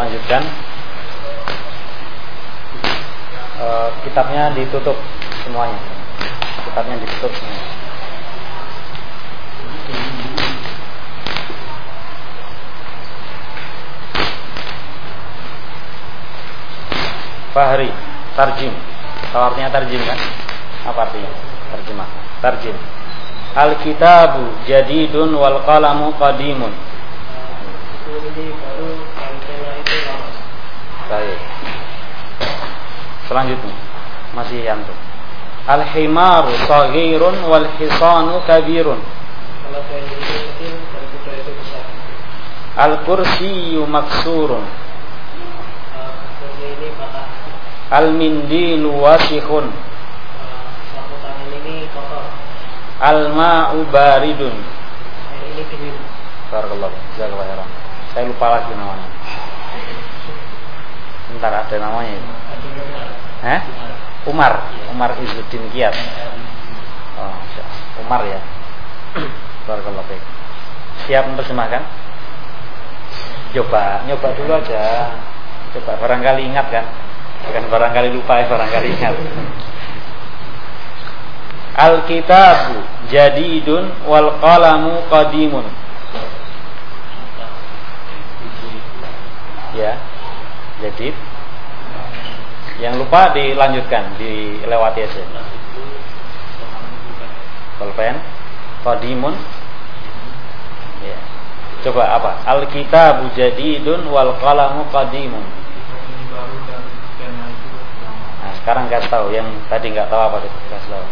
Saya lanjutkan. Kitabnya ditutup semuanya. Kitabnya ditutup semuanya. Fahri, tarjim. Tahu artinya tarjim kan? Apa artinya? Terjemah. Tarjim. Al-kitabu jadidun wal qalamu qadimun. Ini baru kalkulasi itu lama. Baik. Selanjutnya masih yantuk. Al-himaru saghirun wal hisanu kabirun. Kalau kain itu kecil dan kuda itu besar. Al-kursiyyu maksurun. Kursi ini patah. Al-mindilu wasikhun. Sapu tangan ini kotor. Al-ma'u baridun. Air ini dingin. Barakallahu. Jazakallahu khairan. Saya lupa lagi namanya. Bentar, ada namanya itu. Umar Izzuddin Kiyat. Oh, Umar ya. Barakallahu fiik. Siap menerjemahkan? Nyoba dulu aja. Coba barangkali ingat kan? Bukan barangkali lupa ya, barangkali ingat. Al-kitabu jadidun wal qalamu qadimun. Ya, jadid. Yang lupa dilanjutkan, dilewati aja. Pulpen, qadimun. Ya. Coba apa? Al-kitabu jadidun wal qalamu qadimun. Nah, sekarang kasih tahu yang tadi nggak tahu apa itu, kasih tahu.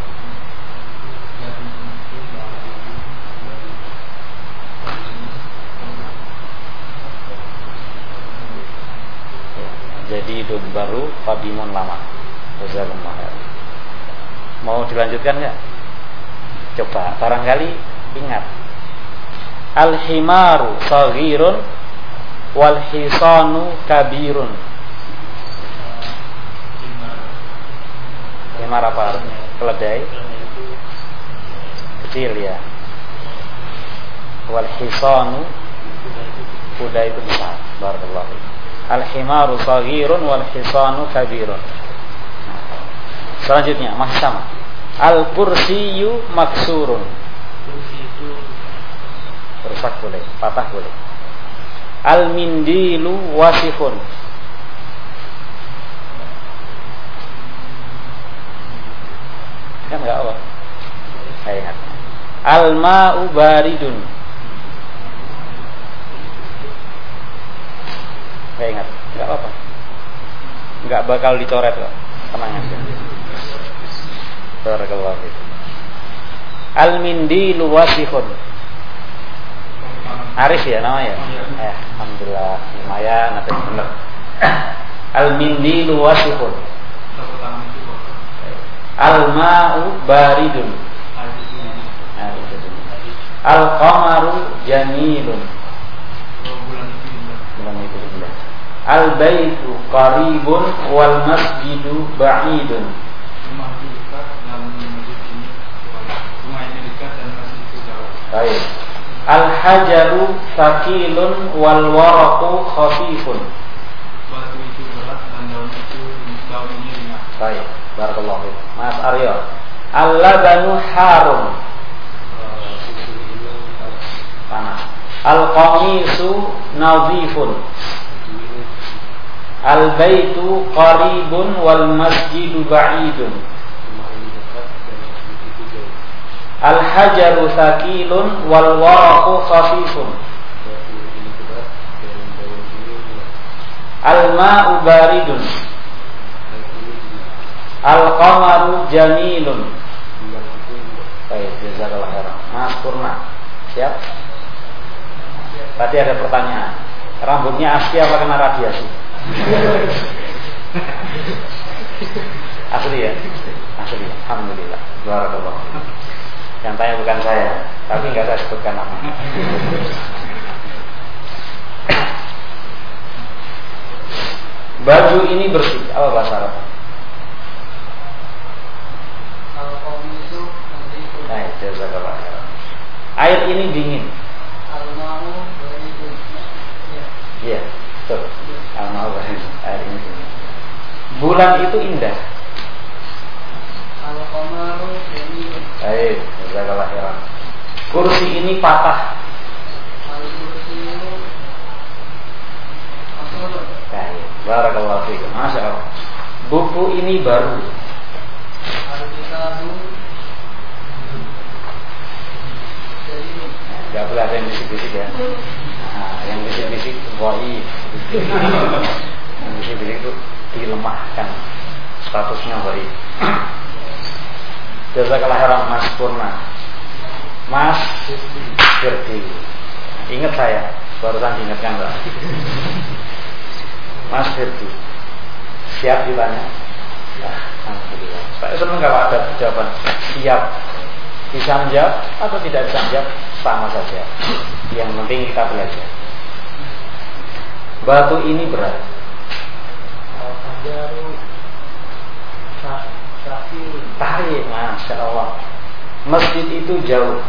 Jadidun baru, qadimun lama. Jazakumullah khair. Mau dilanjutkan nggak? Coba, barangkali ingat. Al-himaru saghirun wal hisanu kabirun. Himar apa artinya? Keledai kecil ya. Wal hisanu kuda itu besar. Barakallahu. Al-himaru saghirun wal hisanu kabirun. Selanjutnya masih sama. Al-kursiyyu maksurun. Kursi itu Rusak boleh, patah boleh. Al-mindilu wasikhun. Kan enggak apa? Saya ingat. Al-ma'u baridun. Saya ingat, enggak apa-apa. Enggak bakal dicoret kok. Tenang aja. Barakallahu fiik. Al-mindilu wasikhun. Arif ya namanya? Alhamdulillah, lumayan ada benar. Al-mindilu wasikhun. Al-ma'u baridun. Al-qamaru jamilun. Al-baitu qaribun wal masjidu ba'idun. Baik. Al-hajaru thaqilun wal waraqu khafifun. batu itu berat dan daun ini ringan. Baik, barakallahu fiik. Mas Aryo. Al-labanu harun. Panas. Al-qamisu nadhifun. Al-baitu qaribun wal masjidu ba'idun. Al-hajaru thaqilun wal waraqu khafifun. Al-ma'u baridun. Al-qamaru jamilun. Baik, jazakallahu khairan. Mas Purna, siap? Tadi ada pertanyaan. Rambutnya asli apa kena radiasi? Asli ya? Asli. Alhamdulillah. Barakallahu. Yang tanya bukan saya, tapi nggak saya sebutkan nama. Baju ini bersih. Apa bahasa Arab? Nah, jazakallah. Air ini dingin. Iya, betul. Bulan itu indah. Al-qamaru jamilun. Baik, jazakallah khairan. Kursi ini patah. Al-kursiyu masulun. Baik, barakallahu fiikum. Masya Allah. Buku ini baru. Al-kitabu jadidun. Gak boleh ada yang bisik-bisik ya. Nah, yang bisik-bisik dhaif. Yang bisik-bisik itu dilemahkan statusnya dhaif. Jazakallah khairan Mas Purna. Mas Firdi. Ingat saya, barusan diingatkan Mbak. Mas Firdi. Siap ditanya? Alhamdulillah. Saya senang kalau ada jawaban siap. Bisa menjawab atau tidak bisa menjawab sama saja. Yang penting kita belajar. Batu ini berat. Al-hajaru safirun. Tarik, Masya Allah. Masjid itu jauh.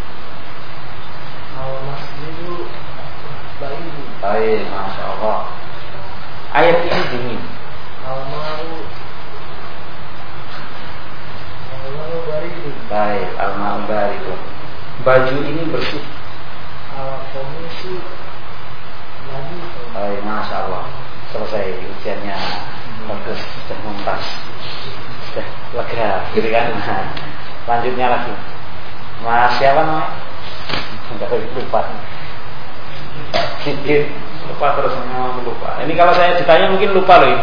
Al-masjidu ba'idun. Tarik, Masya Allah. Air ini dingin. Al-ma'u baridun. Baik, al-ma'u baridun. Baju ini bersih. Al-qamisu najis. Baik, Masya Allah. Selesai ujiannya. Bagus, sudah muntas. Sudah lega, gitu kan. Nah, lanjutnya lagi. Mas siapa namanya? Enggak lupa. Sidit. Lupa terus lupa. Ini kalau saya ditanya mungkin lupa loh ini.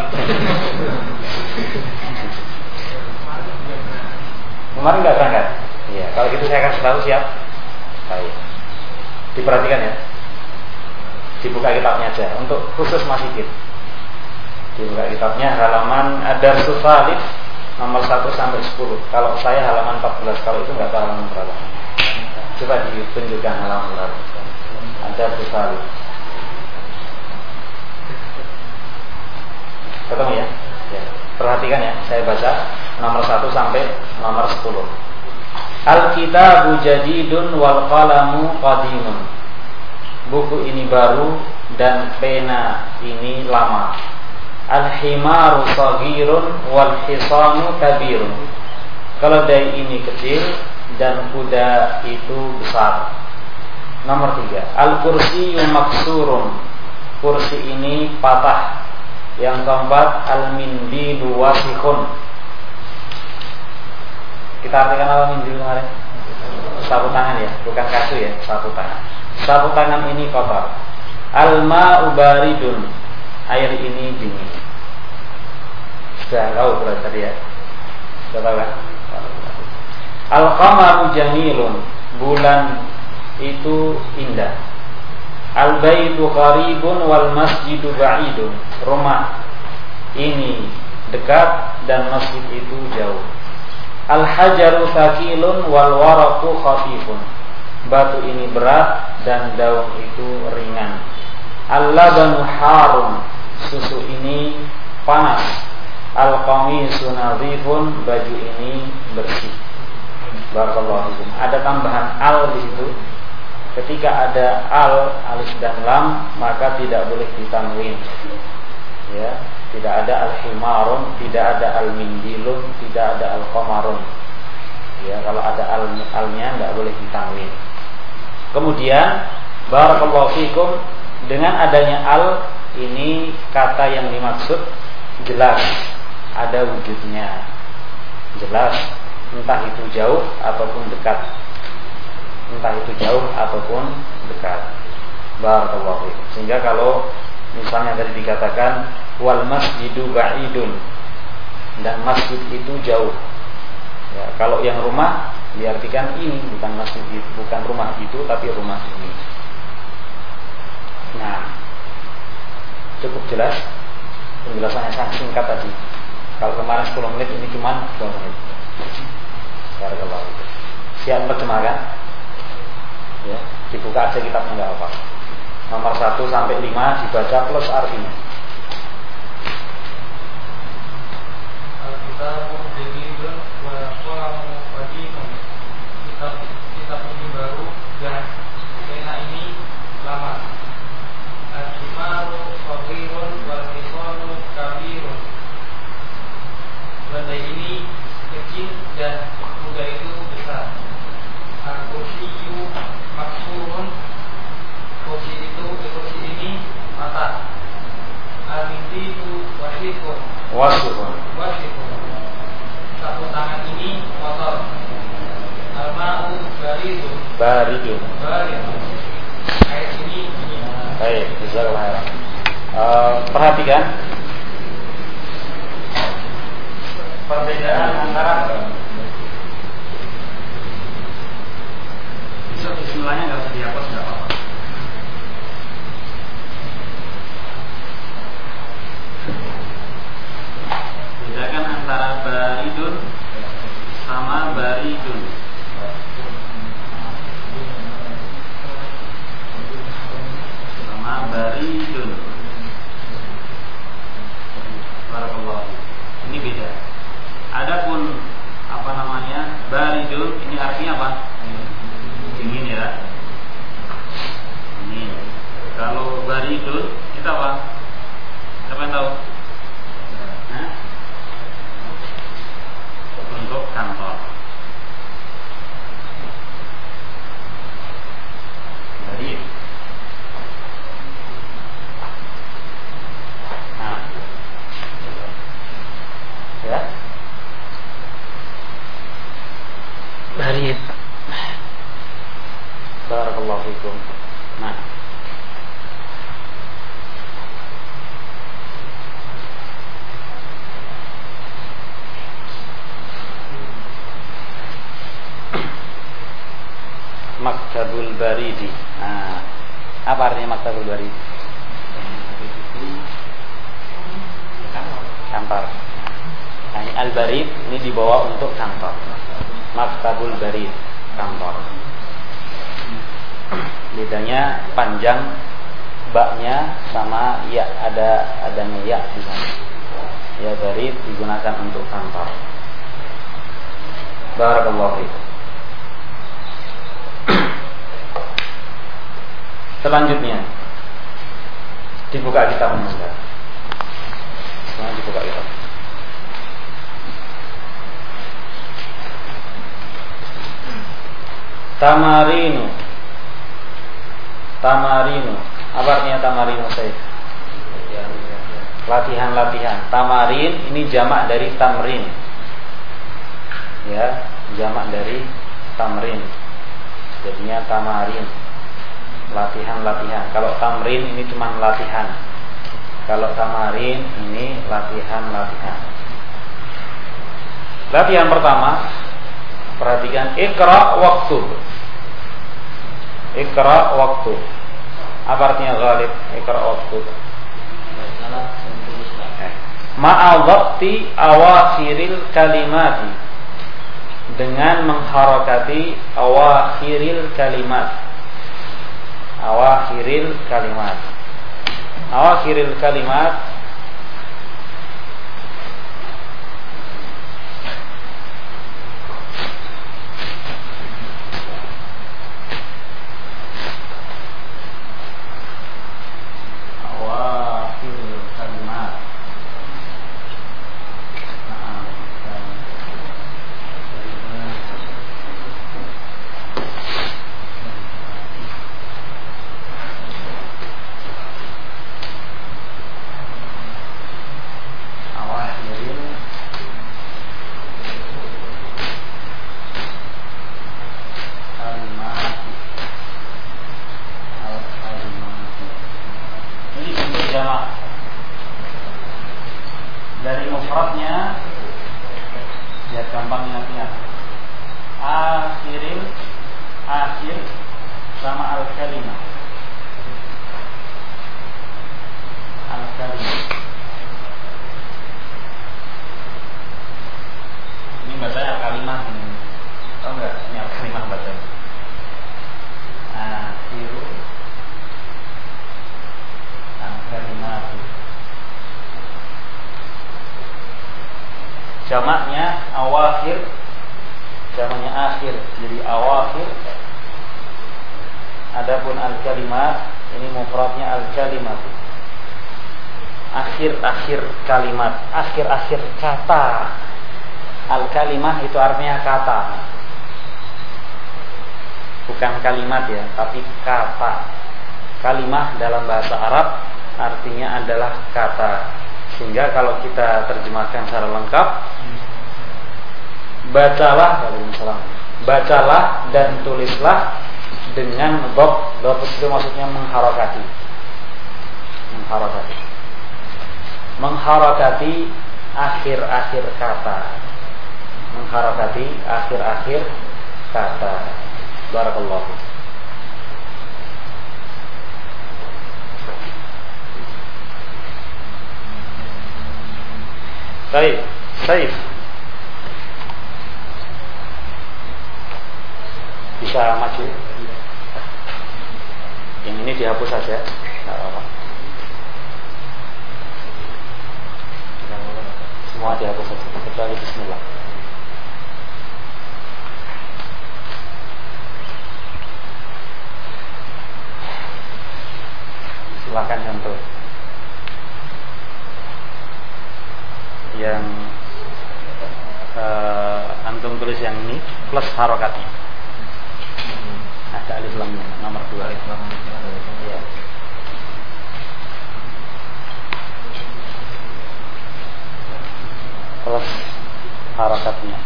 Kemarin nggak berangkat. Iya, kalau gitu saya kasih tahu siap. Baik. Diperhatikan ya. Dibuka kitabnya aja untuk khusus Mas Sidit. Dibuka kitabnya halaman Ad-Darsus Tsalits nomor 1 sampai 10. Kalau saya halaman 14, kalau itu nggak tahu halaman berapa. Coba ditunjukkan halaman berapa. Ad-Darsus Tsalits. Ketemu ya? Ya. Perhatikan ya, saya baca nomor 1 sampai nomor 10. Al-kitabu jadidun wal qalamu qadimun. Buku ini baru dan pena ini lama. Al-himaru saghirun wal hisanu kabirun. Keledai ini kecil dan kuda itu besar. Nomor 3. Al-kursiyyu maksurun. Kursi ini patah. Yang keempat, al-mindilu wasikhun. Kita artikan al-mindilu kemarin. Sapu tangan ya, bukan kasu ya, sapu tangan. Sapu tangan ini kotor. Al-ma'u baridun. Air ini dingin. Sudah tahu berarti tadi ya. Sudah tahu kan? Al-qamaru jamilun. Bulan itu indah. Al-baitu qaribun wal masjidu ba'idun. Rumah ini dekat dan masjid itu jauh. Al-hajaru thaqilun wal waraqu khafifun. Batu ini berat dan daun itu ringan. Al-labanu harun. Susu ini panas. Al-qamisu nadhifun. Baju ini bersih. Barakallahu fikum. Ada tambahan al di situ. Ketika ada al, alif dan lam, maka tidak boleh ditanwin. Ya, tidak ada al-himarun, tidak ada al-mindilun, tidak ada al-qamarun. Ya, kalau ada al-nya tidak boleh ditanwin. Kemudian barakallahu fikum, dengan adanya al ini kata yang dimaksud jelas, ada wujudnya. Jelas, entah itu jauh ataupun dekat. Entah itu jauh ataupun dekat. Barakallahu fiikum. Sehingga kalau misalnya tadi dikatakan wal masjidu ba'idun, dan masjid itu jauh. Ya, kalau yang rumah diartikan ini bukan masjid itu, bukan rumah itu tapi rumah ini. Nah, cukup jelas penjelasannya sangat singkat tadi. Kalau kemarin 10 menit, ini cuma 2 menit. Barakallahu fiikum. Siap terjemahkan? Ya, dibuka aja kitabnya nggak apa. Nomor 1 sampai 5 dibaca plus artinya. Al-kitabu jadidun wa qalamu qadimun. Kitab ini baru dan pena ini lama. Al-himaru saghirun wal hisanu kabirun. Perhatikan perbedaan antara bismillahnya nggak usah dihapus, nggak apa-apa. Bedakan antara baridun sama baridun. Sama baridun. Barakallahu. Ini beda. Adapun baridun ini artinya apa? Dingin ya. Dingin. Kalau baridun itu apa? Siapa yang tahu? Nah, untuk kantor. Barid. Nah, ya. Barid. Barakallahu fikum. Nah, Maktabul Baridi. Nah, apa artinya Maktabul Baridi? Kantor. Nah, ini Al-Barid ini dibawa untuk kantor. Maktabul Barid, kantor. Bedanya panjang baknya sama ya, adanya ya di sana. Ya, Barid digunakan untuk kantor. Barakallahu fiik. Selanjutnya dibuka kitab Anda. Selanjutnya dibuka kitab. Tamarinu. Tamarinu. Apa artinya tamarinu, Syekh? Latihan-latihan. Tamarin ini jamak dari tamrin. Ya, jamak dari tamrin. Jadinya tamarin. Latihan-latihan. Kalau tamrin ini cuma latihan. Kalau tamarin ini latihan-latihan. Latihan pertama, perhatikan, Iqra waktu. Iqra waktu. Apa artinya ghalib? Iqra waktu. Ma'adhati awakhiril kalimati. Dengan mengharakati awakhiril kalimat. Awakhiril kalimat. Awakhiril kalimat dari mufradnya biar gampang ingat-ingat. Akhir sama al-kalimah. Al-kalimah. Ini bacanya al-kalimah ini. Tahu enggak? Ini al-kalimah bacanya. Akhiru al-kalimah. Jamaknya awakhir, jamaknya akhir, jadi awakhir. Adapun al-kalimat ini mufradnya al-kalimat. Akhir-akhir kalimat, akhir-akhir kata. Al-kalimah itu artinya kata. Bukan kalimat ya, tapi kata. Kalimah dalam bahasa Arab artinya adalah kata. Sehingga kalau kita terjemahkan secara lengkap, bacalah dan tulislah dengan dhab itu maksudnya mengharakati. mengharakati akhir-akhir kata. Mengharakati akhir-akhir kata. Barakallahu. Baik, Saif. Bisa maju. Yang ini dihapus saja. Enggak apa-apa. Semua dihapus saja. Kecuali bismillah. Silakan nyentuh. Yang antum tulis yang ini plus harokatnya. Ada alif lamnya nomor 2. Alif lamnya. Iya. Plus harokatnya.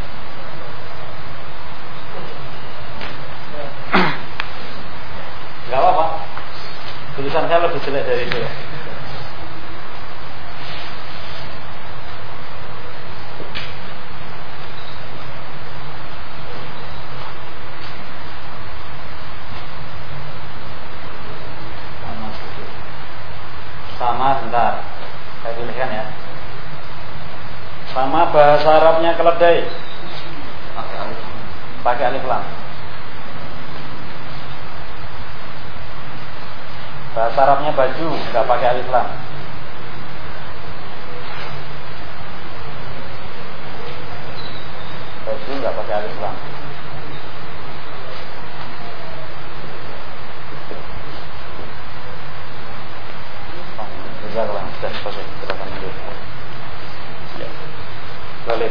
Enggak apa-apa. Tulisan saya lebih jelek dari itu. Sama, sebentar saya pilihkan ya. Sama bahasa Arabnya keledai pakai alif lam. Bahasa Arabnya baju enggak pakai alif lam. Baju enggak pakai alif lam. Sudah selesai, kita akan lanjut. Ya. Balik.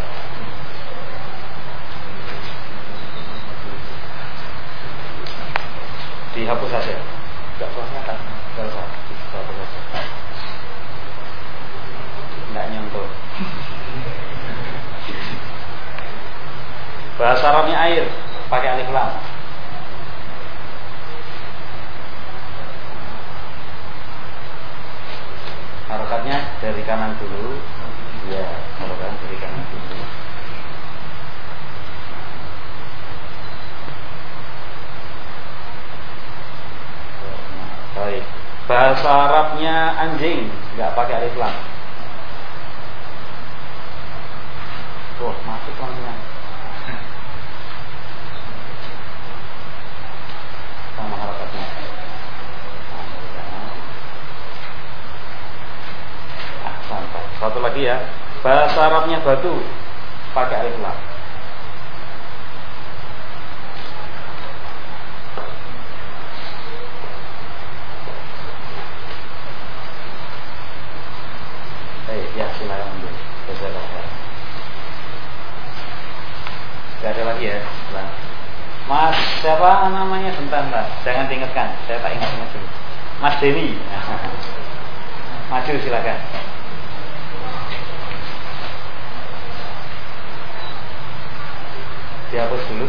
Dihapus saja. Tidak usah kan? Tidak usah. Dihapus saja. Tidak nyentuh. Bahasa Arabnya air pakai alif lam. Harokatnya dari kanan dulu. Ya, harokatnya dari kanan dulu. Baik. Bahasa Arabnya anjing enggak pakai alif lam. Oh, masuk orangnya. Sama harokatnya. Sampai. Satu lagi ya. Bahasa Arabnya batu pakai alif lam. Ya silakan ambil. Gak ada lagi ya. Mas siapa namanya? Bentar. Jangan diingatkan. Saya tak ingat dulu. Mas Denny. Maju silakan. Dihapus dulu.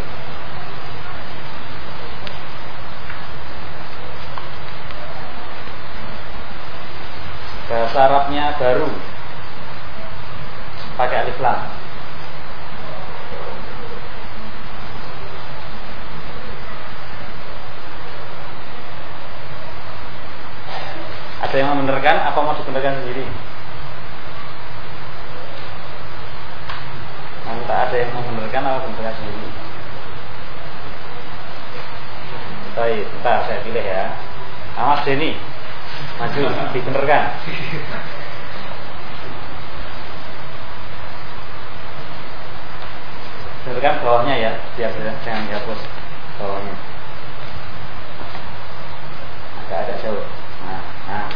Bahasa Arabnya baru pakai alif lam. Ada yang membenarkan apa mau dibenarkan sendiri? Tak ada yang membenarkan apa benarkan sendiri. Baik, bentar saya pilih ya. Mas Denny, maju dibenarkan. Benarkan bawahnya ya, biar jangan dihapus bawahnya. Agak jauh. Nah.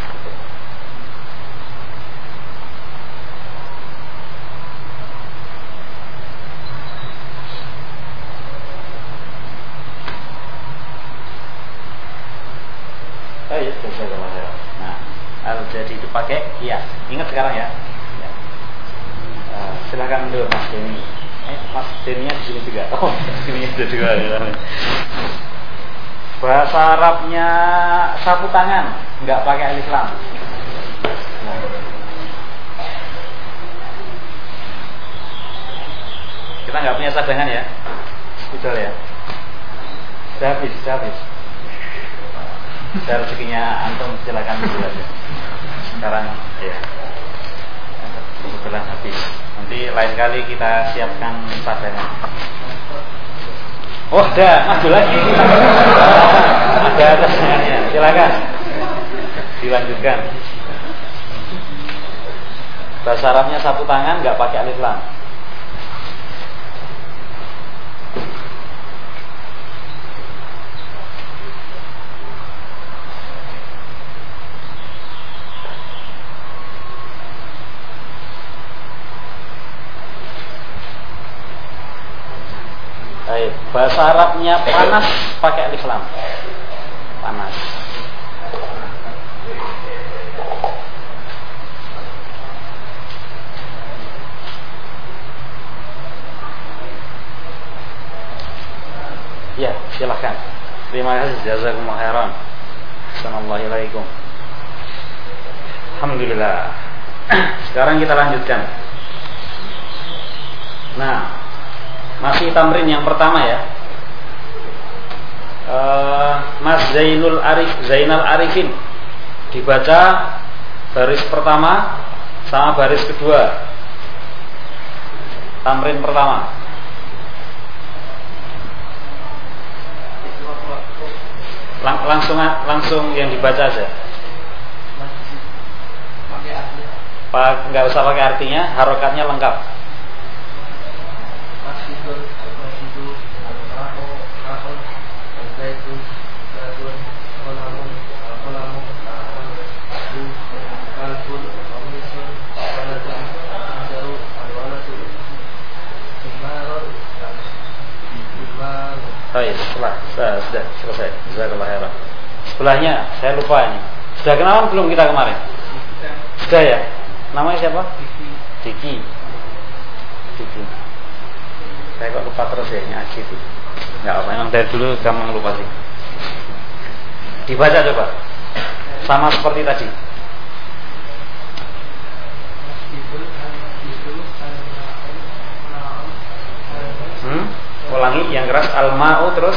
Baik, nah, jadi itu pakai ya. Ingat sekarang ya. Silakan dulu Mas Denny. Mas Denny-nya di sini juga. Oh, di sini ada juga. Ya. Bahasa Arabnya sapu tangan, enggak pakai alif lam. Kita nggak punya cadangan ya. Betul ya. Sudah habis. Saya rezekinya antum silakan dulu aja. Sekarang ya. Kebetulan habis. Nanti lain kali kita siapkan cadangan. Oh, maju lagi. Ada cadangannya. Silakan. Dilanjutkan. Bahasa Arabnya sapu tangan nggak pakai alif lam. Baik, bahasa Arabnya panas pakai alif lam. Panas. Ya, silakan. Terima kasih, jazakumullah khairan. Assalamualaikum. Alhamdulillah. Sekarang kita lanjutkan. Nah, masih tamrin yang pertama ya. Mas Zainal Arifin dibaca baris pertama sama baris kedua. Tamrin pertama. Langsung yang dibaca aja. Nggak usah pakai artinya, harokatnya lengkap. Baik, sudah selesai. Jazakallah khairan. Sebelahnya saya lupa ini. Sudah kenalan belum kita kemarin? Sudah ya. Namanya siapa? Diki. Saya kok lupa terus ya, ngaji itu. Enggak apa, memang dari dulu gampang lupa sih. Dibaca coba. Sama seperti tadi. Ulangi yang keras, al-ma'u terus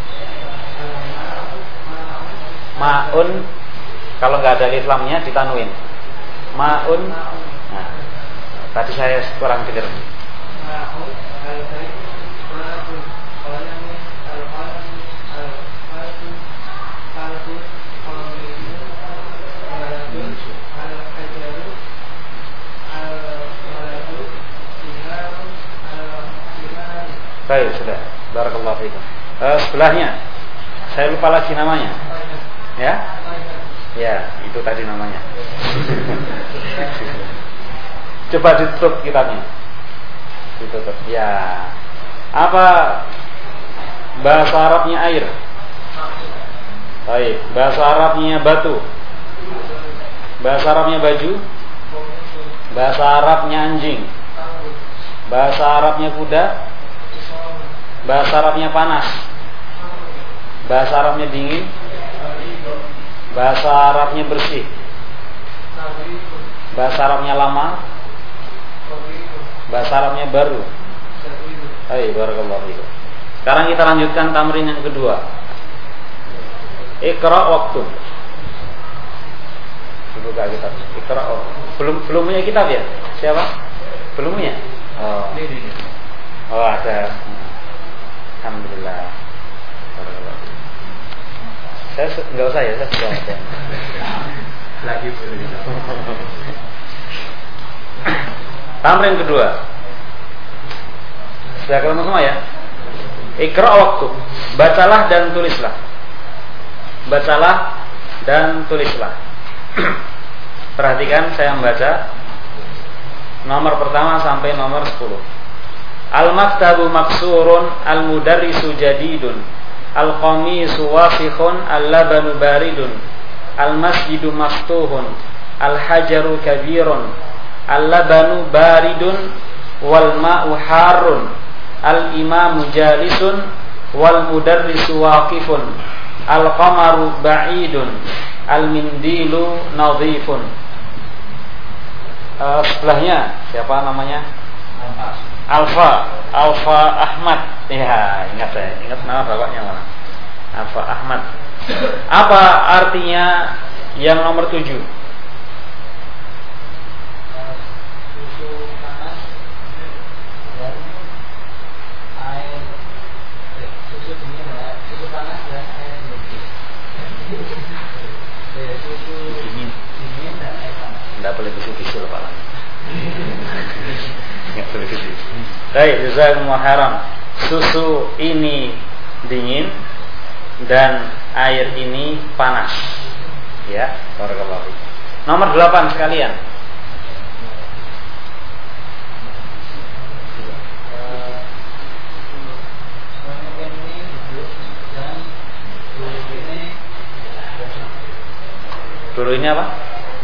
ma'un, kalau nggak ada alif lamnya ditanuin. Ma'un. Nah, tadi saya kurang dengar. Baik, sudah. Barakallahu fiikum. Sebelahnya saya lupa lagi namanya. Ya? Ya, itu tadi namanya. Coba ditutup kitabnya. Ditutup. Ya. Apa bahasa Arabnya air? Baik, bahasa Arabnya batu. Bahasa Arabnya baju. Bahasa Arabnya anjing. Bahasa Arabnya kuda. Bahasa Arabnya panas. Bahasa Arabnya dingin. Bahasa Arabnya bersih. Bahasa Arabnya lama. Bahasa Arabnya baru. Hai, barakallahu fiikum. Sekarang kita lanjutkan tamrin yang kedua. Iqra waktu. Buka kitab. Iqra waktu. Belum punya kitab ya? Siapa? Belum punya? Oh, ada. Alhamdulillah. Saya nggak usah ya, saya sudah ada. Lagi boleh. Tamrin kedua. Sudah ketemu semua ya? Iqra waktu. Bacalah dan tulislah. Bacalah dan tulislah. Perhatikan saya membaca nomor pertama sampai nomor 10. Al-maktabu maksurun, al-mudarrisu jadidun, al-qamisu wasikhun, al-labanu baridun, al-masjidu maftuhun, al-hajaru kabirun, al-labanu baridun, wal-ma'u harun, al-imamu jalisun, wal-mudarrisu waqifun, al-qamaru ba'idun, al-mindilu nadhifun. Sebelahnya siapa namanya? Alfa Ahmad. Ya, ingat nama bapaknya mana? Alfa Ahmad. Apa artinya yang nomor 7? Susu panas dan air. Susu dingin ya. Susu panas dan air dingin. Susu dingin dan air panas. Tidak boleh bisu-bisu Pak. Enggak boleh bisu. Baik, jazakumullah khairan. Susu ini dingin dan air ini panas. Ya, barakallahu fiik. Nomor 8 sekalian. Dulu ini apa?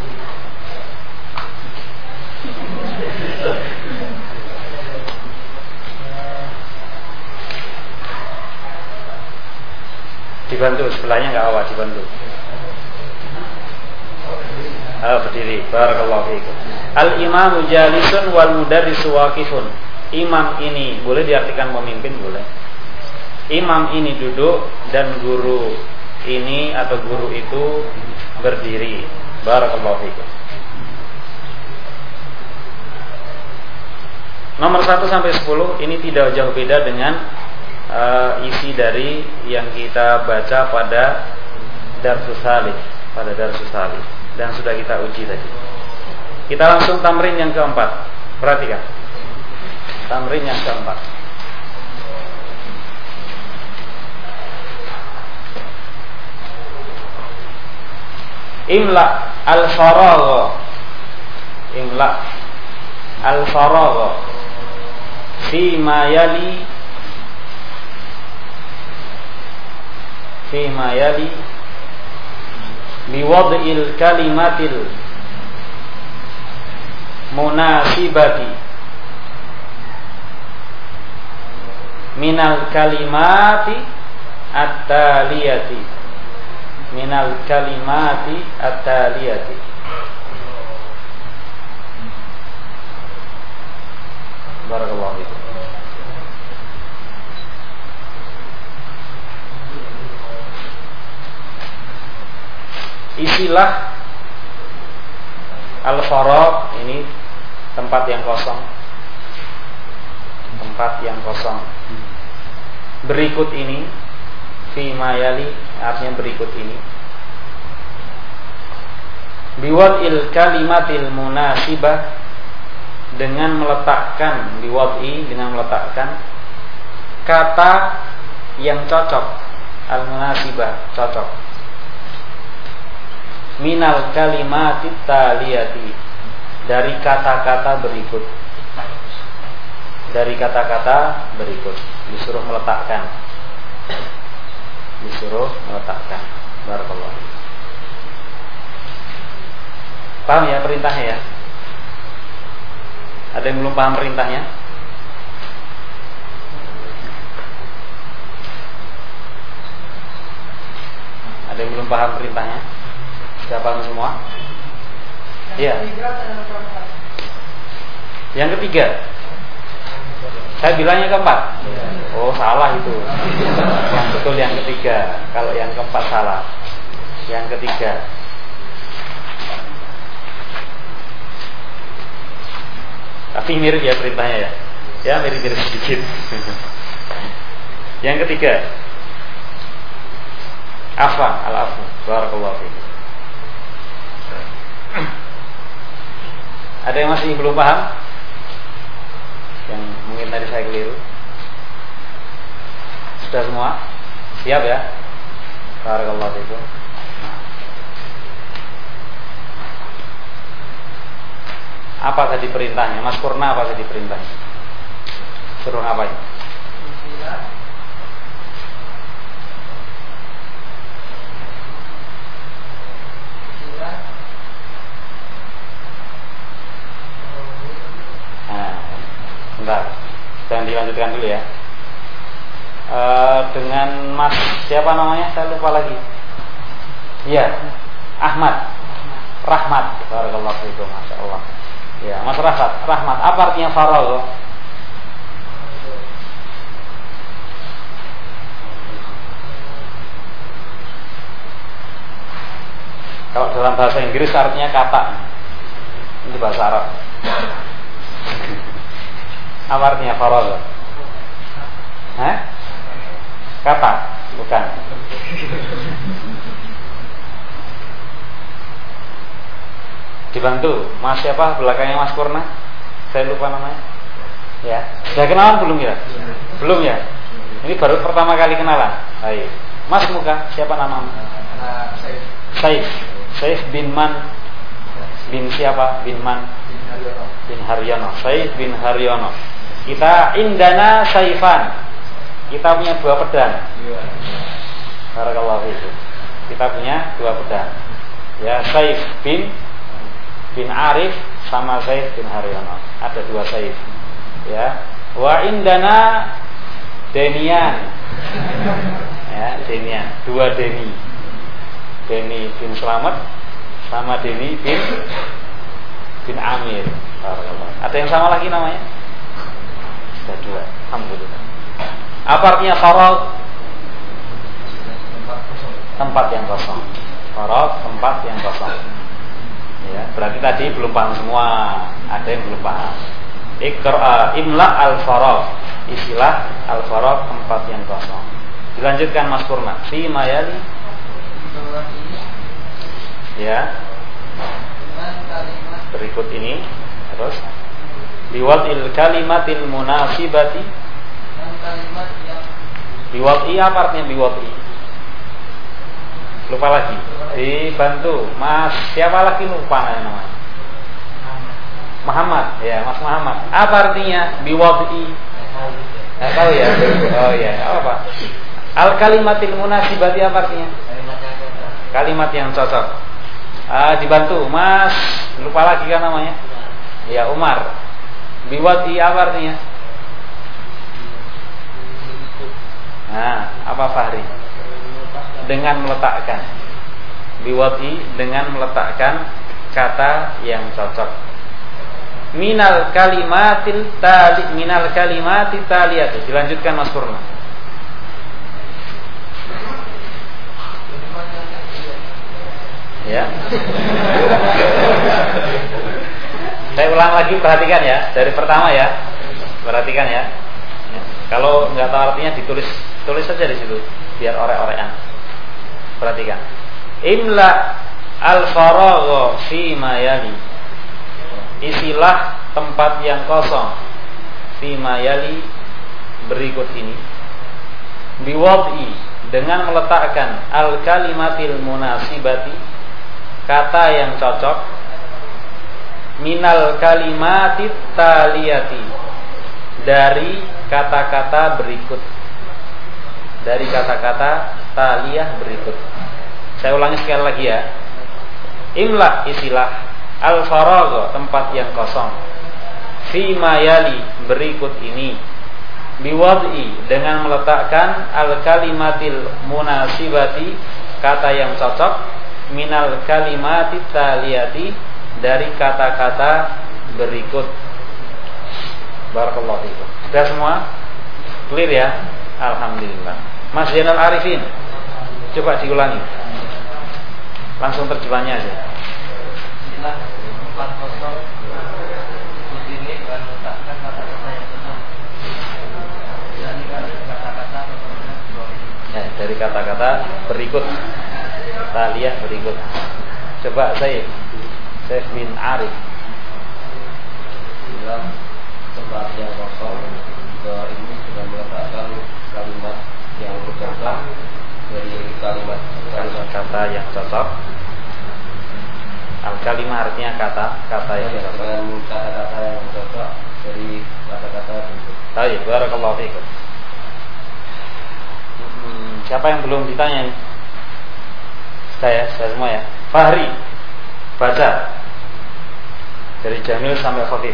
Dibantu, sebelahnya enggak apa, dibantu. Berdiri. Barakallahu fiikum. Al-imamu jalisun wal mudarrisu waqifun. Imam ini boleh diartikan pemimpin, boleh. Imam ini duduk dan guru ini atau guru itu berdiri. Barakallahu fiikum. Nomor 1 sampai 10 ini tidak jauh beda dengan isi dari yang kita baca pada Darsus Salih, dan sudah kita uji tadi. Kita langsung tamrin yang keempat. Perhatikan. Tamrin yang keempat. Imla al-faragha. Imla al-faragha fi ma yali biwad'il kalimatil munasibati minal kalimati at-taliyati Barakallahu fiikum. Isilah al-faragh ini tempat yang kosong. Berikut ini fi mayali artinya berikut ini. Biwad'il kalimatil munasibah dengan meletakkan kata yang cocok. Al-munasibah cocok. Minal kalimatit taliyati dari kata-kata berikut. Disuruh meletakkan. Barakallahu. Paham ya perintahnya ya? Ada yang belum paham perintahnya? Ada yang belum paham perintahnya? Sudah paham semua? Iya. Yang ketiga. Saya bilangnya keempat. Oh, salah itu. Yang betul yang ketiga. Kalau yang keempat salah. Yang ketiga. Tapi mirip ya perintahnya ya. Ya, mirip-mirip sedikit. Yang ketiga. Al-afu. Barakallahu fiikum. Ada yang masih belum paham? Yang mungkin tadi saya keliru. Sudah semua? Siap ya? Barakallahu fiikum. Apa tadi perintahnya? Mas Purna apa tadi perintahnya? Suruh ngapain? Bentar, jangan dilanjutkan dulu ya. Dengan Mas siapa namanya? Saya lupa lagi. Iya, Rahmat. Barakallahu fiikum, masyaallah. Ya, Mas Rahmat. Apa artinya faragh? Kalau dalam bahasa Inggris artinya kata. Ini bahasa Arab. Apa artinya faragh? Hah? Kata, bukan. Dibantu, Mas siapa belakangnya Mas Purna? Saya lupa namanya. Ya, sudah kenalan belum ya? Belum ya? Ini baru pertama kali kenalan. Baik. Mas muka, siapa namamu? Saif bin Man bin siapa? Bin Man bin Haryono. Saif bin Haryono. Kita indana saifan. Kita punya 2 pedang. Barakallahu fiikum. Kita punya 2 pedang. Ya, Saif bin Arif sama Saif bin Haryono. Ada 2 Saif. Ya. Wa indana Denian. Ya, Denian. 2 Deni. Deni bin Slamet sama Deni bin Amir. Barakallahu. Ada yang sama lagi namanya? Sudah 2. Alhamdulillah. Apa artinya faragh? Tempat yang kosong. Faragh, tempat yang kosong. Ya, berarti tadi belum paham semua. Ada yang belum paham. Imla al-faragh. Istilah al-faragh, tempat yang kosong. Dilanjutkan Mas Purna. Fi mayali. Ya. Berikut ini. Terus. Biwad'il kalimatil munasibati. Biwad'i apa artinya biwad'i? Lupa lagi. Dibantu. Mas siapa lagi lupa namanya? Muhammad. Ya, Mas Muhammad. Apa artinya biwad'i? Enggak tahu ya. Oh ya, apa? Al kalimatil munasibati apa artinya? Kalimat yang cocok. Dibantu. Mas lupa lagi kan namanya? Ya, Umar. Biwad'i apa artinya? Nah, apa Fahri? Dengan meletakkan. Biwad'i dengan meletakkan kata yang cocok. Minal kalimatil taliyati. Dilanjutkan Mas Purna. Ya. Saya ulang lagi, perhatikan ya, dari pertama ya. Perhatikan ya. Kalau nggak tahu artinya tulis saja di situ biar orek-orekan. Perhatikan. Imla al-faragha fi mayali. Isilah tempat yang kosong fi mayali berikut ini. Biwad'i dengan meletakkan al-kalimatil munasibati kata yang cocok minal kalimatit taliyati dari kata-kata berikut. Dari kata-kata taliyah berikut. Saya ulangi sekali lagi ya. Imla istilah al-faragh tempat yang kosong. Fi mayali berikut ini. Biwad'i dengan meletakkan al-kalimatil munasibati kata yang cocok minal kalimatit taliyati dari kata-kata berikut. Barakallahu fiikum. Sudah semua? Clear ya? Alhamdulillah. Mas Zainal Arifin, coba diulangi. Langsung terjemahnya aja. Ya, dari kata-kata berikut. Taliyah berikut. Coba Saif bin Arif. Dalam tempat yang kosong ini sudah meletakkan kalimat yang cocok dari kalimat kata yang cocok. Al-kalimah artinya kata yang cocok. Kata-kata yang cocok dari kata-kata berikut. Baik, barakallahu fiikum. Siapa yang belum ditanya? Saya semua ya. Fahri, baca dari Jamil sampai Khafif.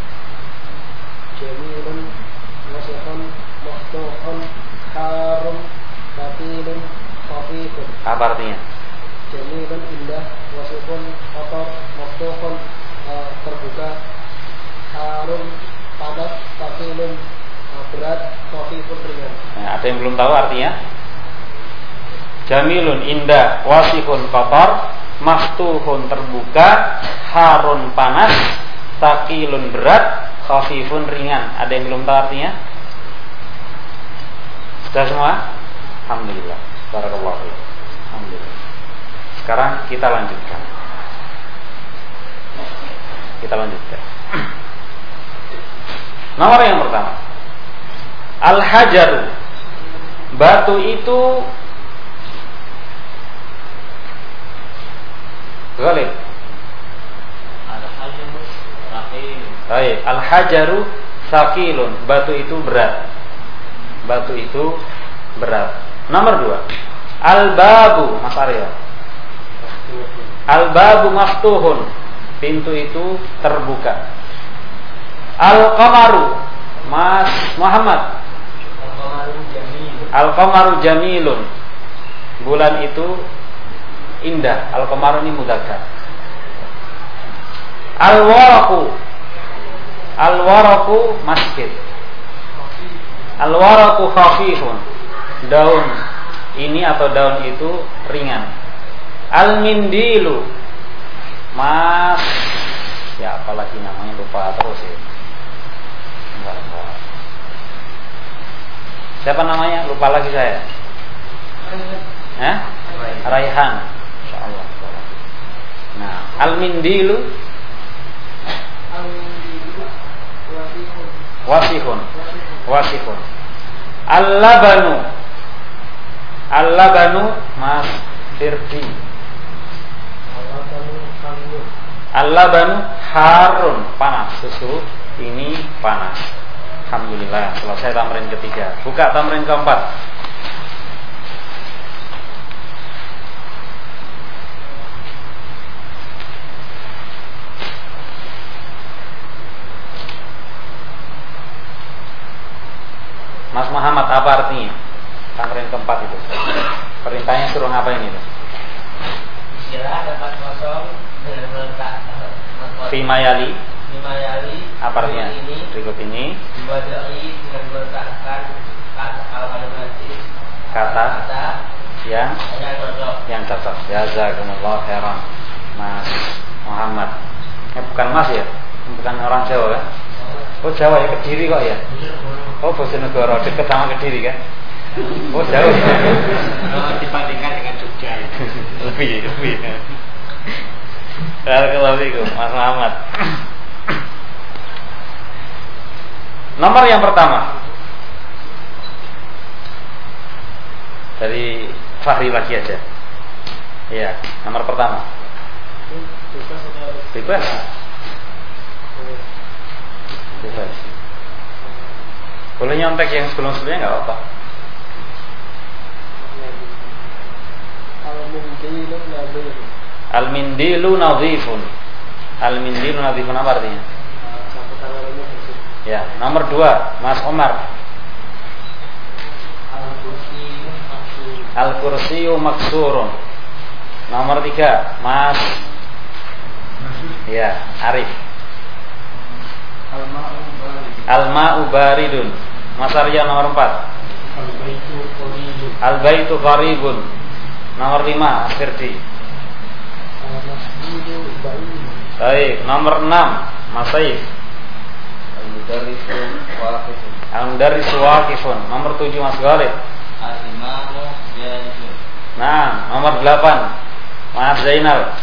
Jamilun, wasifun, muhtuhun, harum, batilun, khafifun. Apa artinya? Jamilun indah, wasifun kotor, muhtuhun terbuka, harum padat, batilun berat, khafifun ringan. Nah, ada yang belum tahu artinya? Jamilun indah, wasifun kotor, maftuhun terbuka, harun panas, taqilun berat, khafifun ringan. Ada yang belum tahu artinya? Sudah semua? Alhamdulillah. Barakallahu fiik. Alhamdulillah. Sekarang kita lanjutkan. Nomor yang pertama, al-hajaru, batu itu ghalib. Al-hajaru thaqilun, batu itu berat. Nomor 2, al-babu, Mas Arya. Al-babu maftuhun, pintu itu terbuka. Al-qamaru, Mas Muhammad. Al-qamaru jamilun, bulan itu indah. Al-qamaru ini mudzakkar. Al-waraqu masjid. Al-waraqu khafifun, daun ini atau daun itu ringan. Al-mindilu, Mas, ya apalagi namanya lupa terus ya. Siapa namanya? Lupa lagi saya. Raihan. Insyaallah. Nah, al-mindilu wasifun. Al-labanu Mas Firdi. Al-labanu harun, panas. Susu ini panas. Alhamdulillah, selesai tamrin ketiga. Buka tamrin keempat. Mas Muhammad, apa artinya tamrin keempat itu? Perintahnya suruh ngapain itu? Istilah tempat kosong dengan meletak Fimayali. Apa artinya? Ini Berikut ini. Dibadai dengan meletakkan kata yang cocok. Jazakumullah khairan, Mas Muhammad. Bukan Mas ya? Bukan orang Jawa kan? Oh Jawa ya, Kediri kok ya? Oh Bojonegoro, dekat sama Kediri kan? Oh jauh. Dibandingkan dengan Jogja itu. lebih. Assalamualaikum Mas Muhammad. Nomor yang pertama dari Fahri lagi aja. Iya, nomor pertama. Bebas. Boleh nyontek yang sebelum-sebelumnya nggak apa-apa. Al-mindilu nadhifun. Al-mindilu nadhifun apa artinya? Ya, nomor 2, Mas Omar. Al-kursiyu maksurun. Nomor 3, Mas ya, Arif. Al-ma'u baridun. Mas Arya nomor 4. Al-baitu qaribun. Nomor 5, Firdi. Baik, nomor 6, Mas Saif. Al-mudarrisu waqifun. Nomor 7, Mas Ghalib. Nah, nomor 8, Mas Zainal.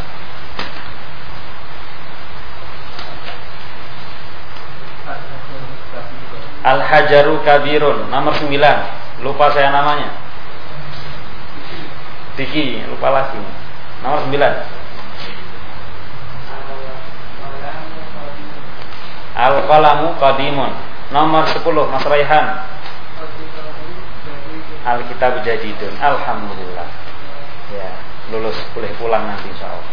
Al-hajaru kabirun. Nomor 9, lupa saya namanya. Diki, lupa lagi. Nomor 9. Al-qalamu qadimun. Nomor 10, Mas Raihan. Al-kitab jadidun. Alhamdulillah. Ya, lulus boleh pulang nanti insyaallah.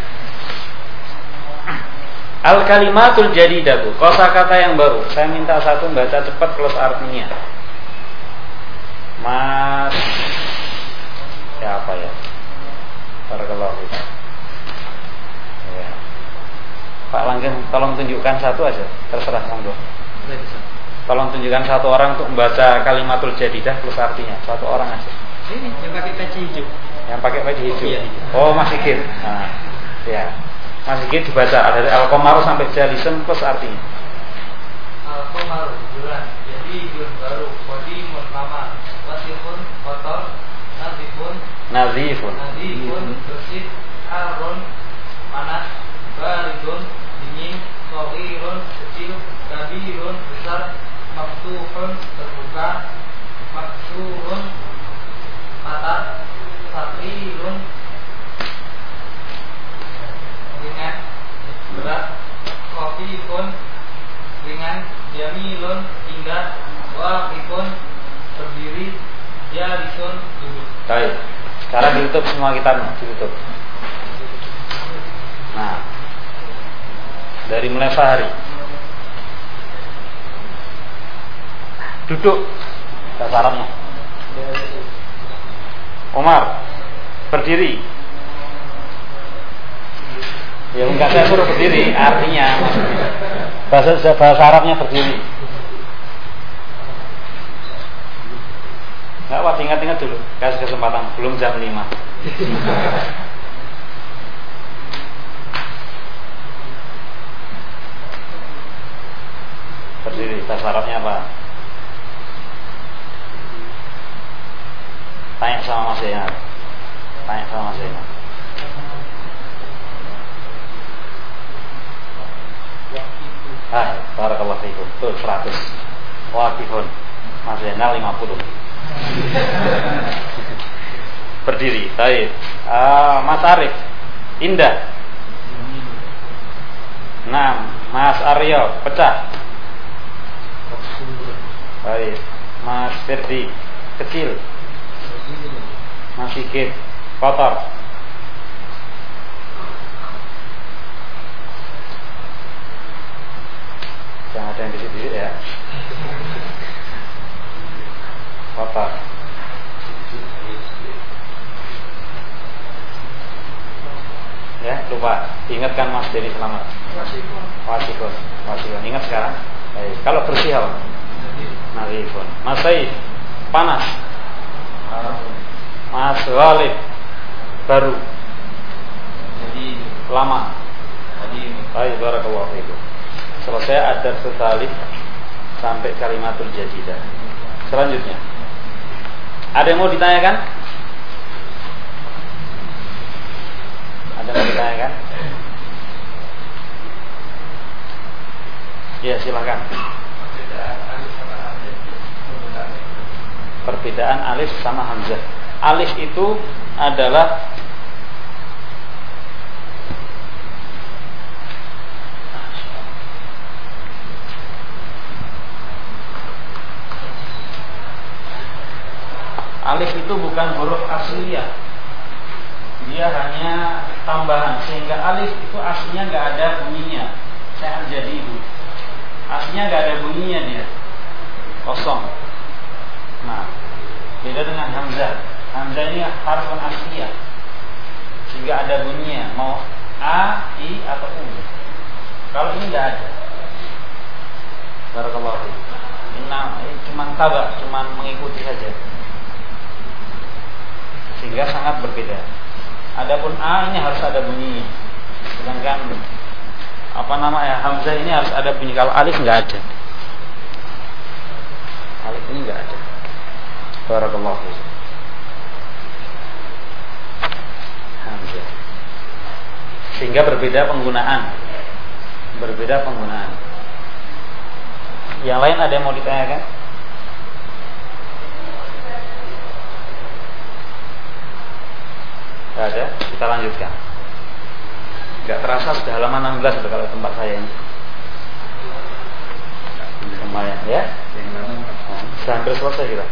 Al-kalimatul jadidatu, kosakata yang baru. Saya minta satu baca cepat plus artinya. Mas ya apa ya? Barakallahu fiik. Ya. Pak Langgeng, tolong tunjukkan satu aja. Terserah monggo. Tolong tunjukkan satu orang untuk membaca kalimatul jadidah plus artinya. Satu orang aja. Ini yang pakai peci hijau. Yang pakai baju hijau. Oh, Mas Sigit. Nah, ya. Mas Sigit dibaca dari Al-Qamaru sampai Jalisun plus artinya. Al-Qamaru bulan, jadi bulan baru, qadimun lama, wasifun kotor, nazifun bersih, harun panas, baridun dingin, shaghirun kecil, kabirun besar, maftuhun terbuka, maksurun patah, saqilun ringan berat, khafifun ringan, jamilun indah, waqifun berdiri, jalisun duduk. Baik. Sekarang ditutup semua kitabnya, ditutup. Nah, dari mulai Fahri. Duduk. Bahasa Arabnya. Umar, berdiri. Ya enggak, saya suruh berdiri, artinya bahasa Arabnya berdiri. Enggak, Pak, ingat-ingat dulu. Kasih kesempatan, belum jam 5. Berdiri, bahasa Arabnya apa? Tanya sama Mas Zainal. Tanya sama Mas Zainal. Hai, barakallahu fiikum. Tuh 100. Waqifun. Mas Zainal 50. Berdiri. Baik. Mas Arif. Indah. 6. Mas Aryo. Pecah. Baik. Mas Firdi. Kecil. Mas Sigit. Kotor. Jangan ada yang disidik ya. Kotor. Ya, lupa. Ingatkan Mas Denny Selamat. Wasifun. Ingat sekarang. Baik. Kalau bersih apa? Nazifun. Mas Said. Panas. Mas Ghalib. Baru. Lama. Baik, barakallahu fiikum. Selesai ada tersalib sampai kalimatul jadidah. Selanjutnya, ada yang mau ditanyakan? Ada yang mau ditanyakan? Ya, silakan. Perbedaan alif sama hamzah. Alif itu adalah alif itu bukan huruf asliyah. Dia hanya tambahan, sehingga alif itu aslinya nggak ada bunyinya. Saya jadi itu. Aslinya nggak ada bunyinya dia. Kosong. Nah, beda dengan hamzah. Hamzah ini harfun asliyah. Sehingga ada bunyinya, mau a, i atau u. Kalau ini nggak ada. Barakallahu fiik. Ini cuma tabak, cuma mengikuti saja. Sehingga sangat berbeda. Adapun a ini harus ada bunyi. Sedangkan hamzah ini harus ada bunyi. Kalau alif enggak ada. Alif ini enggak ada. Barakallahu fiik. Hamzah. Sehingga berbeda penggunaan. Yang lain ada yang mau ditanyakan? Tidak ada, kita lanjutkan. Gak terasa sudah halaman 16 kalau tempat saya ini. Lumayan ya. Sudah hampir selesai kita.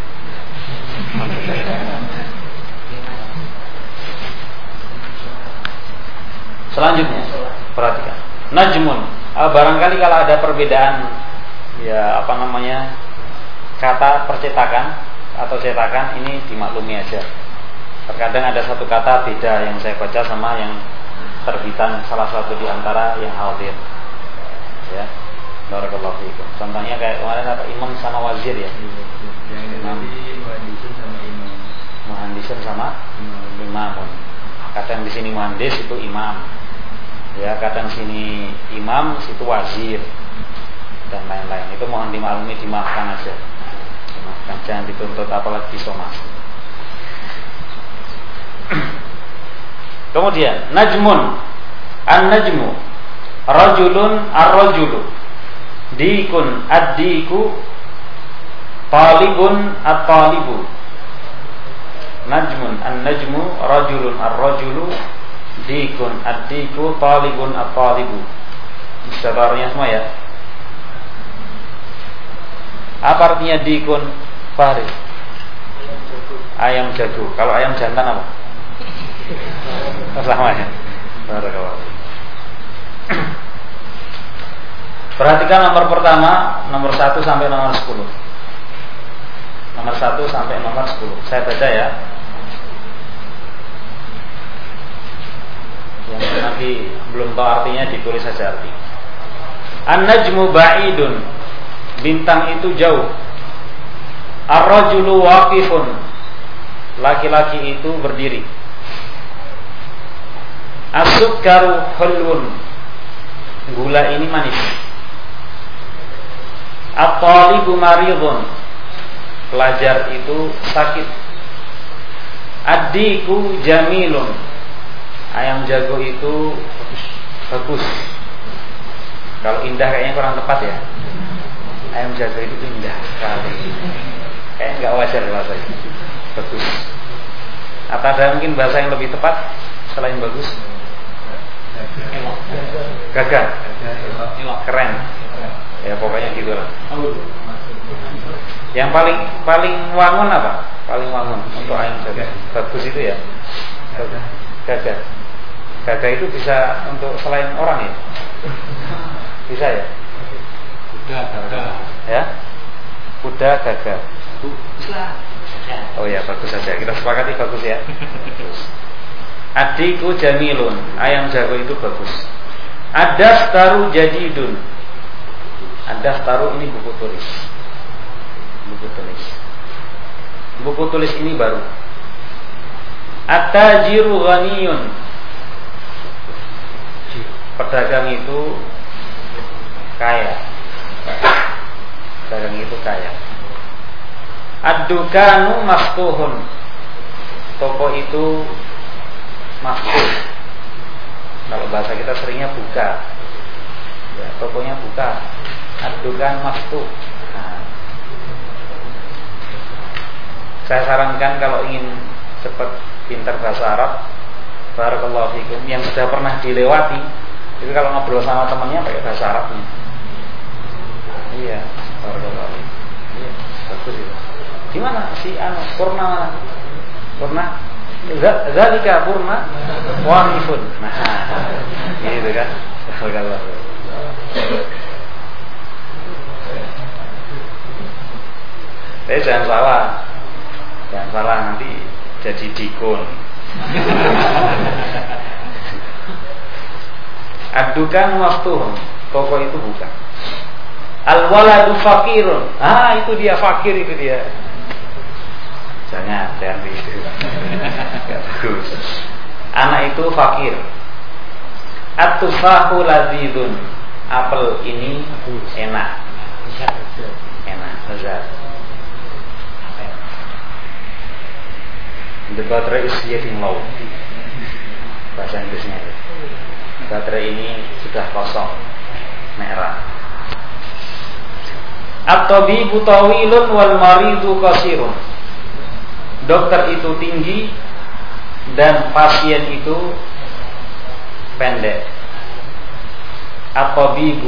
Selanjutnya, perhatikan. Najmun. Barangkali kalau ada perbedaan, kata percetakan atau cetakan, ini dimaklumi aja. Terkadang ada satu kata beda yang saya baca sama yang terbitan salah satu di antara yang hadir. Ya. Barakallahu fiikum. Contohnya kayak kemarin apa, imam sama wazir ya. Imam. Muhandisun sama imamun. Kadang di sini muhandis itu imam. Ya, kadang sini imam, situ wazir dan lain-lain. Itu mohon dimaklumi, dimaafkan aja. Dimaafkan, jangan dituntut apalagi disomasi. Kemudian najmun, an-najmu, rajulun ar-rajulu, dikun ad-diku, talibun at-talibu. Najmun, an-najmu, rajulun ar-rajulu, dikun ad-diku, talibun at-talibu. Istiarahnya semua ya. Apa artinya dikun? Farid. Ayam jago. Kalau ayam jantan apa? Sama ya. Perhatikan nomor pertama, nomor 1 sampai nomor 10. Nomor 1 sampai nomor 10. Saya baca ya. Yang nanti belum tahu artinya ditulis saja arti. An-najmu ba'idun, bintang itu jauh. Ar-rajulu waqifun, laki-laki itu berdiri. As-sukkaru hulwun, gula ini manis. At-talibu maridun, pelajar itu sakit. Ad-diku jamilun, ayam jago itu bagus. Kalau indah kayaknya kurang tepat ya. Ayam jago itu indah sekali. Kayaknya nggak wajar bahasanya. Bagus. Atau ada mungkin bahasa yang lebih tepat selain bagus? Gagah. Keren. Ya pokoknya gitulah. Yang paling wangun apa? Paling wangun untuk ayam jago. Bagus itu ya. Gagah. Gagah itu bisa untuk selain orang ya? Bisa ya? Kuda gagah. Ya? Kuda gagah. Oh ya, bagus saja. Kita sepakati bagus ya. Adiku jamilun, ayam jago itu bagus. Ad-daftaru jadidun. Ad-daftaru ini buku tulis. Buku tulis. Buku tulis ini baru. At-tajiru ghaniyun, pedagang itu kaya. Pedagang itu kaya. Ad-dukanu maftuhun, toko itu maftuh. Kalau bahasa kita seringnya buka. Ya, tokonya buka. Ad-dukan maftuh. Nah, saya sarankan kalau ingin cepat pintar bahasa Arab, barakallahu fikum, yang sudah pernah dilewati itu kalau ngobrol sama temannya pakai bahasa Arabnya. Iya, barakallahu fikum. Iya, bagus itu. Gimana si Purna mana? Purna? Zalika Purna waqifun. Nah, gitu kan. Barakallahu fikum. Jangan salah. Jangan salah nanti jadi dikun. Ad-dukan maftuhun, toko itu buka. Al-waladu fakirun, itu dia fakir itu dia. Jangan itu. Gak bagus. Anak itu fakir. At-tufahu ladzidun, apel ini enak. Enak, lezat. The battery is getting low. Bahasa Inggrisnya itu. Baterai ini sudah kosong, merah. At-tabibu tawilun wal maridu qasirun. Dokter itu tinggi dan pasien itu pendek. At-tabibu